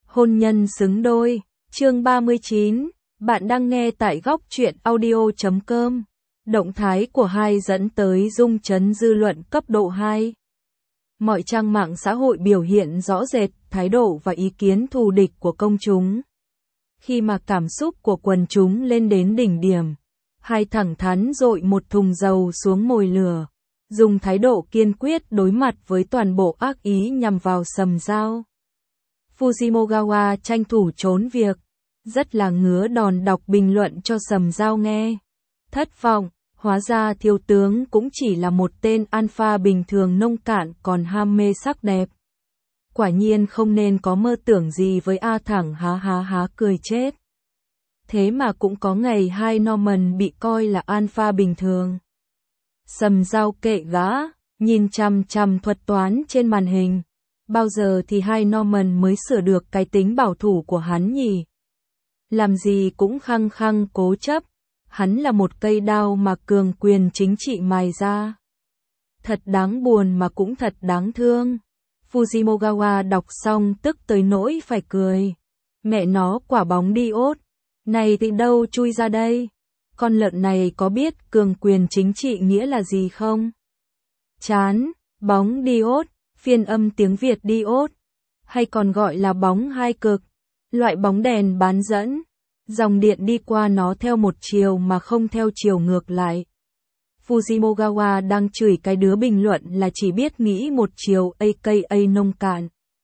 Hôn nhân xứng đôi, chương 39, bạn đang nghe tại góc truyện audio.com. Động thái của hai dẫn tới rung chấn dư luận cấp độ 2. Mọi trang mạng xã hội biểu hiện rõ rệt thái độ và ý kiến thù địch của công chúng. Khi mà cảm xúc của quần chúng lên đến đỉnh điểm, hai thẳng thắn dội một thùng dầu xuống mồi lửa, dùng thái độ kiên quyết đối mặt với toàn bộ ác ý nhằm vào Sầm Dao. Fujimogawa tranh thủ trốn việc, rất là ngứa đòn đọc bình luận cho Sầm Dao nghe. Thất vọng, hóa ra thiếu tướng cũng chỉ là một tên alpha bình thường nông cạn còn ham mê sắc đẹp. Quả nhiên không nên có mơ tưởng gì với A thẳng há cười chết. Thế mà cũng có ngày hai Norman bị coi là alpha bình thường. Sầm Dao kệ gã, nhìn chằm chằm thuật toán trên màn hình. Bao giờ thì hai Norman mới sửa được cái tính bảo thủ của hắn nhỉ? Làm gì cũng khăng khăng cố chấp. Hắn là một cây đao mà cường quyền chính trị mài ra. Thật đáng buồn mà cũng thật đáng thương. Fujimogawa đọc xong tức tới nỗi phải cười. Mẹ nó quả bóng diốt. Này thì đâu chui ra đây? Con lợn này có biết cường quyền chính trị nghĩa là gì không? Chán, bóng diốt, phiên âm tiếng Việt diốt, hay còn gọi là bóng hai cực, loại bóng đèn bán dẫn. Dòng điện đi qua nó theo một chiều mà không theo chiều ngược lại. Fujimogawa đang chửi cái đứa bình luận là chỉ biết nghĩ một chiều aka nông cạn.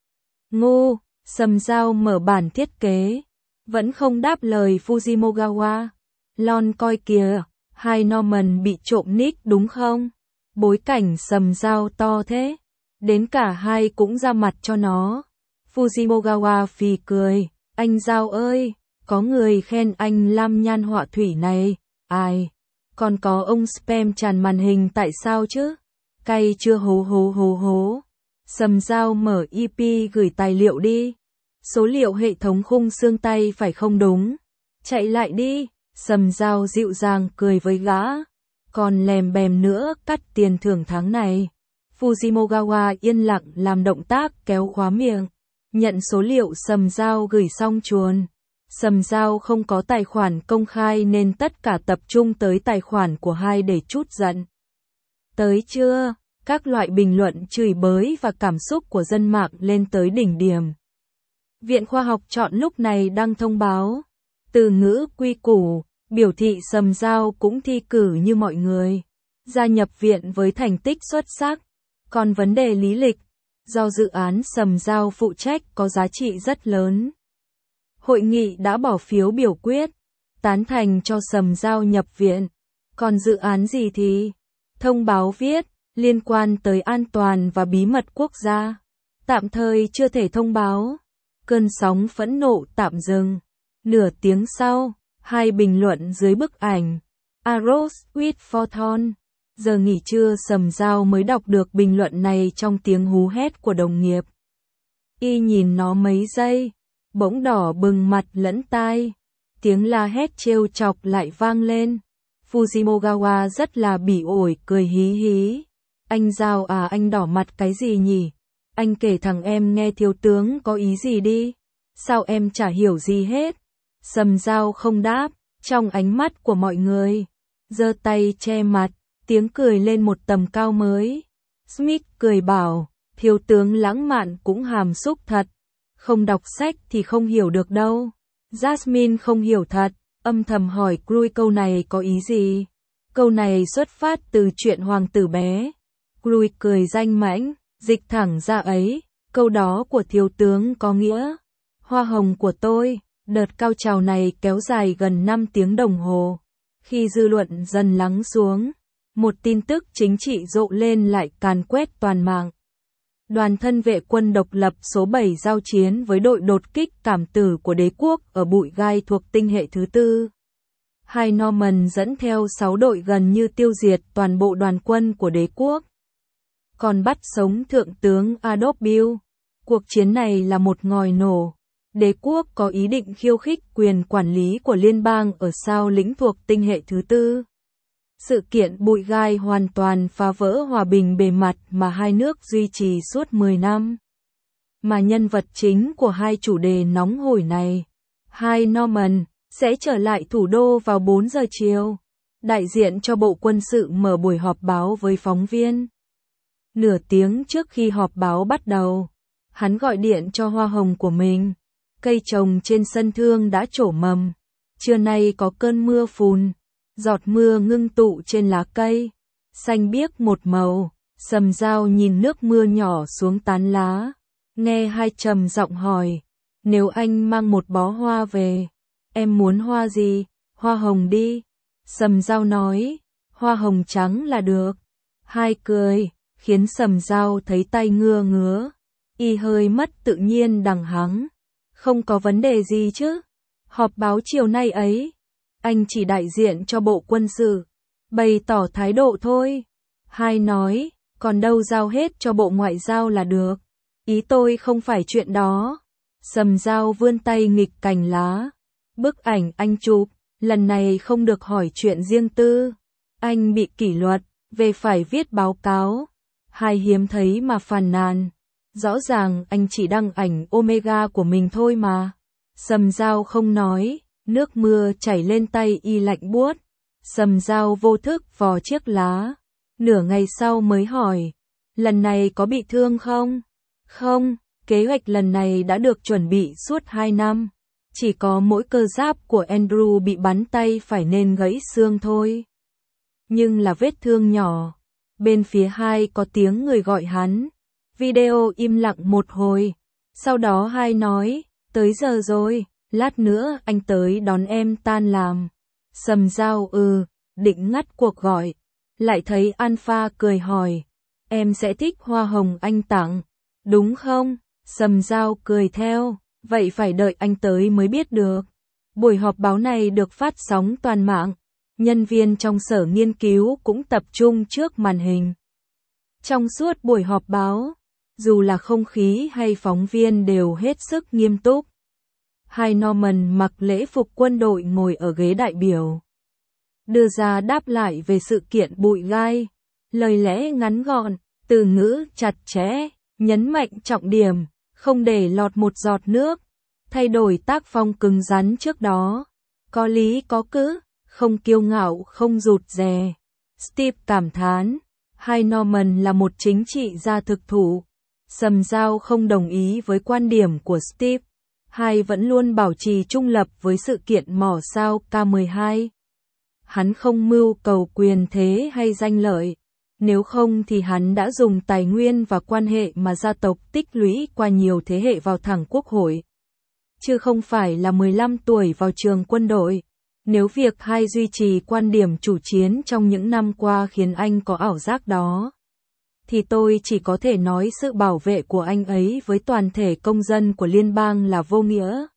Ngu, Sầm Dao mở bản thiết kế. Vẫn không đáp lời Fujimogawa. Lon coi kìa, hai Norman bị trộm nick đúng không? Bối cảnh Sầm Dao to thế. Đến cả hai cũng ra mặt cho nó. Fujimogawa phì cười. Anh Dao ơi! Có người khen anh lam nhan họa thủy này, ai? Còn có ông spam tràn màn hình tại sao chứ? Cay chưa hố. Sầm Dao mở EP gửi tài liệu đi. Số liệu hệ thống khung xương tay phải không đúng. Chạy lại đi, Sầm Dao dịu dàng cười với gã. Còn lèm bèm nữa cắt tiền thưởng tháng này. Fujimogawa yên lặng làm động tác kéo khóa miệng. Nhận số liệu Sầm Dao gửi xong chuồn. Sầm Dao không có tài khoản công khai nên tất cả tập trung tới tài khoản của hai để trút giận. Tới chưa? Các loại bình luận chửi bới và cảm xúc của dân mạng lên tới đỉnh điểm. Viện Khoa học chọn lúc này đăng thông báo. Từ ngữ quy củ, biểu thị Sầm Dao cũng thi cử như mọi người. Gia nhập viện với thành tích xuất sắc. Còn vấn đề lý lịch, do dự án Sầm Dao phụ trách có giá trị rất lớn. Hội nghị đã bỏ phiếu biểu quyết, tán thành cho Sầm Dao nhập viện. Còn dự án gì thì? Thông báo viết, liên quan tới an toàn và bí mật quốc gia. Tạm thời chưa thể thông báo. Cơn sóng phẫn nộ tạm dừng. Nửa tiếng sau, hai bình luận dưới bức ảnh. Arrows with Photon. Giờ nghỉ trưa Sầm Dao mới đọc được bình luận này trong tiếng hú hét của đồng nghiệp. Y nhìn nó mấy giây. Bỗng đỏ bừng mặt lẫn tai. Tiếng la hét trêu chọc lại vang lên. Fujimogawa rất là bỉ ổi cười hí. Anh Dao à, anh đỏ mặt cái gì nhỉ? Anh kể thằng em nghe thiếu tướng có ý gì đi. Sao em chả hiểu gì hết? Sầm Dao không đáp. Trong ánh mắt của mọi người, giơ tay che mặt, tiếng cười lên một tầm cao mới. Smith cười bảo, thiếu tướng lãng mạn cũng hàm xúc thật. Không đọc sách thì không hiểu được đâu. Jasmine không hiểu thật, âm thầm hỏi Cruz câu này có ý gì? Câu này xuất phát từ chuyện hoàng tử bé. Cruz cười danh mãnh, dịch thẳng ra ấy. Câu đó của thiếu tướng có nghĩa. Hoa hồng của tôi. Đợt cao trào này kéo dài gần 5 tiếng đồng hồ. Khi dư luận dần lắng xuống, một tin tức chính trị rộ lên lại càn quét toàn mạng. Đoàn thân vệ quân độc lập số 7 giao chiến với đội đột kích cảm tử của đế quốc ở bụi gai thuộc tinh hệ thứ tư. Hai Norman dẫn theo 6 đội gần như tiêu diệt toàn bộ đoàn quân của đế quốc. Còn bắt sống thượng tướng Adolf Bill. Cuộc chiến này là một ngòi nổ. Đế quốc có ý định khiêu khích quyền quản lý của liên bang ở sao lĩnh thuộc tinh hệ thứ tư. Sự kiện bụi gai hoàn toàn phá vỡ hòa bình bề mặt mà hai nước duy trì suốt 10 năm. mà nhân vật chính của hai chủ đề nóng hổi này, hai Norman, sẽ trở lại thủ đô vào 4 giờ chiều. Đại diện cho Bộ Quân sự mở buổi họp báo với phóng viên. Nửa tiếng trước khi họp báo bắt đầu, hắn gọi điện cho hoa hồng của mình. Cây trồng trên sân thượng đã trổ mầm. Trưa nay có cơn mưa phùn, giọt mưa ngưng tụ trên lá cây, xanh biếc một màu. Sầm Dao nhìn nước mưa nhỏ xuống tán lá, nghe hai trầm giọng hỏi, nếu anh mang một bó hoa về, em muốn hoa gì? Hoa hồng đi. Sầm Dao nói, hoa hồng trắng là được. Hai cười, khiến Sầm Dao thấy tay ngứa, y hơi mất tự nhiên đằng hắng. Không có vấn đề gì chứ? Họp báo chiều nay ấy, anh chỉ đại diện cho Bộ Quân sự, bày tỏ thái độ thôi. Hai nói, còn đâu giao hết cho Bộ Ngoại giao là được. Ý tôi không phải chuyện đó. Sầm Dao vươn tay nghịch cành lá. Bức ảnh anh chụp, lần này không được hỏi chuyện riêng tư. Anh bị kỷ luật, về phải viết báo cáo. Hai hiếm thấy mà phàn nàn. Rõ ràng anh chỉ đăng ảnh Omega của mình thôi mà. Sầm Dao không nói, nước mưa chảy lên tay y lạnh buốt. Sầm Dao vô thức vò chiếc lá. Nửa ngày sau mới hỏi, lần này có bị thương không? Không, kế hoạch lần này đã được chuẩn bị suốt 2 năm. Chỉ có mỗi cơ giáp của Andrew bị bắn tay phải nên gãy xương thôi. Nhưng là vết thương nhỏ. Bên phía hai có tiếng người gọi hắn. Video im lặng một hồi. Sau đó hai nói, tới giờ rồi, lát nữa anh tới đón em tan làm. Sầm Dao định ngắt cuộc gọi. Lại thấy Alpha cười hỏi, em sẽ thích hoa hồng anh tặng, đúng không? Sầm Dao cười theo, vậy phải đợi anh tới mới biết được. Buổi họp báo này được phát sóng toàn mạng, nhân viên trong sở nghiên cứu cũng tập trung trước màn hình. Trong suốt buổi họp báo, dù là không khí hay phóng viên đều hết sức nghiêm túc. Hai Norman mặc lễ phục quân đội ngồi ở ghế đại biểu, đưa ra đáp lại về sự kiện bụi gai, lời lẽ ngắn gọn, từ ngữ chặt chẽ, nhấn mạnh trọng điểm, không để lọt một giọt nước, thay đổi tác phong cứng rắn trước đó, có lý có cữ, không kiêu ngạo không rụt rè. Steve cảm thán, hai Norman là một chính trị gia thực thụ. Sầm Dao không đồng ý với quan điểm của Steve, hai vẫn luôn bảo trì trung lập với sự kiện mỏ sao K12. Hắn không mưu cầu quyền thế hay danh lợi, nếu không thì hắn đã dùng tài nguyên và quan hệ mà gia tộc tích lũy qua nhiều thế hệ vào thẳng quốc hội, chứ không phải là 15 tuổi vào trường quân đội. Nếu việc hai duy trì quan điểm chủ chiến trong những năm qua khiến anh có ảo giác đó, thì tôi chỉ có thể nói sự bảo vệ của anh ấy với toàn thể công dân của liên bang là vô nghĩa.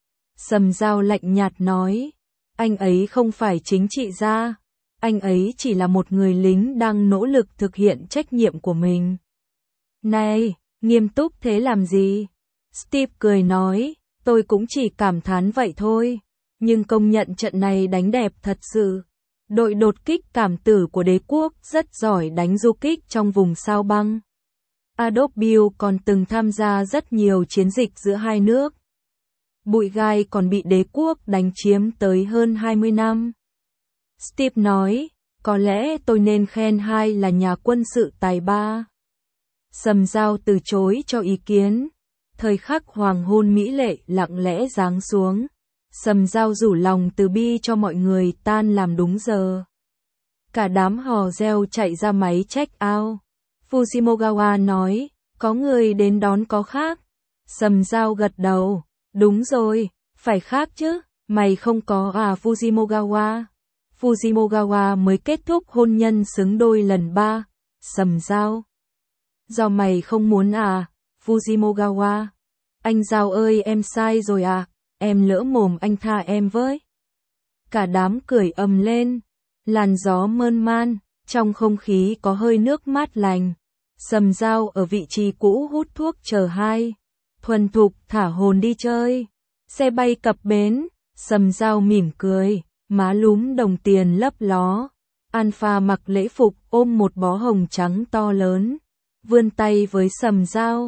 Sầm Dao lạnh nhạt nói, anh ấy không phải chính trị gia, anh ấy chỉ là một người lính đang nỗ lực thực hiện trách nhiệm của mình. Này, nghiêm túc thế làm gì? Steve cười nói, tôi cũng chỉ cảm thán vậy thôi, nhưng công nhận trận này đánh đẹp thật sự. Đội đột kích cảm tử của đế quốc rất giỏi đánh du kích trong vùng sao băng. Adolf Buell còn từng tham gia rất nhiều chiến dịch giữa hai nước. Bụi gai còn bị đế quốc đánh chiếm tới hơn 20 năm. Steve nói, có lẽ tôi nên khen hai là nhà quân sự tài ba. Sầm Dao từ chối cho ý kiến. Thời khắc hoàng hôn mỹ lệ lặng lẽ giáng xuống. Sầm Dao rủ lòng từ bi cho mọi người tan làm đúng giờ. Cả đám hò reo chạy ra máy check out. Fujimogawa nói, có người đến đón có khác. Sầm Dao gật đầu, đúng rồi, phải khác chứ, mày không có à Fujimogawa. Fujimogawa mới kết thúc hôn nhân xứng đôi lần 3. Sầm Dao, do mày không muốn à, Fujimogawa. Anh Dao ơi em sai rồi à, em lỡ mồm anh tha em với. Cả đám cười ầm lên, làn gió mơn man, trong không khí có hơi nước mát lành. Sầm Dao ở vị trí cũ hút thuốc chờ hai. Thuần thục thả hồn đi chơi. Xe bay cập bến, Sầm Dao mỉm cười, má lúm đồng tiền lấp ló. Alpha mặc lễ phục ôm một bó hồng trắng to lớn, vươn tay với Sầm Dao.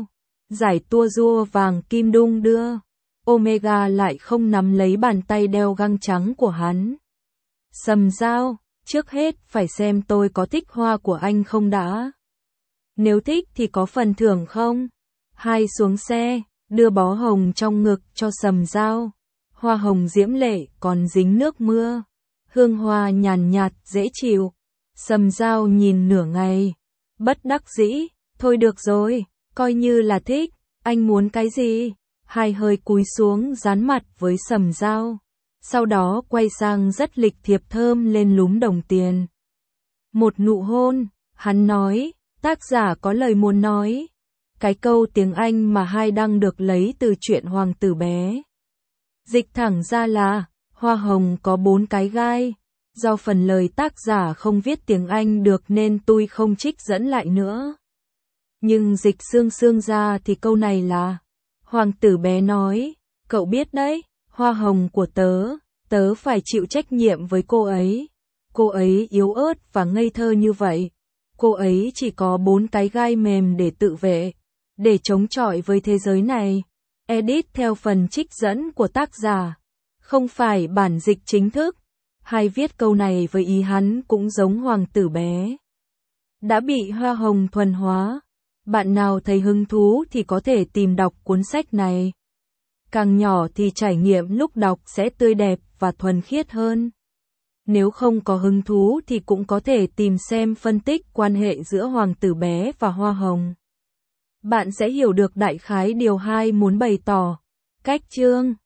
Giải tua rua vàng kim đung đưa. Omega lại không nắm lấy bàn tay đeo găng trắng của hắn. Sầm Dao, trước hết phải xem tôi có thích hoa của anh không đã. Nếu thích thì có phần thưởng không? Hai xuống xe, đưa bó hồng trong ngực cho Sầm Dao. Hoa hồng diễm lệ còn dính nước mưa. Hương hoa nhàn nhạt dễ chịu. Sầm Dao nhìn nửa ngày. Bất đắc dĩ, thôi được rồi, coi như là thích, anh muốn cái gì? Hai hơi cúi xuống dán mặt với Sầm Dao. Sau đó quay sang rất lịch thiệp thơm lên lúm đồng tiền. Một nụ hôn, hắn nói, tác giả có lời muốn nói. Cái câu tiếng Anh mà hai đang được lấy từ truyện Hoàng tử bé. Dịch thẳng ra là, hoa hồng có 4 cái gai. Do phần lời tác giả không viết tiếng Anh được nên tôi không trích dẫn lại nữa. Nhưng dịch xương xương ra thì câu này là, Hoàng tử bé nói, cậu biết đấy, hoa hồng của tớ phải chịu trách nhiệm với cô ấy. Cô ấy yếu ớt và ngây thơ như vậy. Cô ấy chỉ có 4 cái gai mềm để tự vệ, để chống chọi với thế giới này. Edit theo phần trích dẫn của tác giả, không phải bản dịch chính thức. Hay viết câu này với ý hắn cũng giống hoàng tử bé. Đã bị hoa hồng thuần hóa. Bạn nào thấy hứng thú thì có thể tìm đọc cuốn sách này. Càng nhỏ thì trải nghiệm lúc đọc sẽ tươi đẹp và thuần khiết hơn. Nếu không có hứng thú thì cũng có thể tìm xem phân tích quan hệ giữa hoàng tử bé và hoa hồng. Bạn sẽ hiểu được đại khái điều hai muốn bày tỏ. Cách chương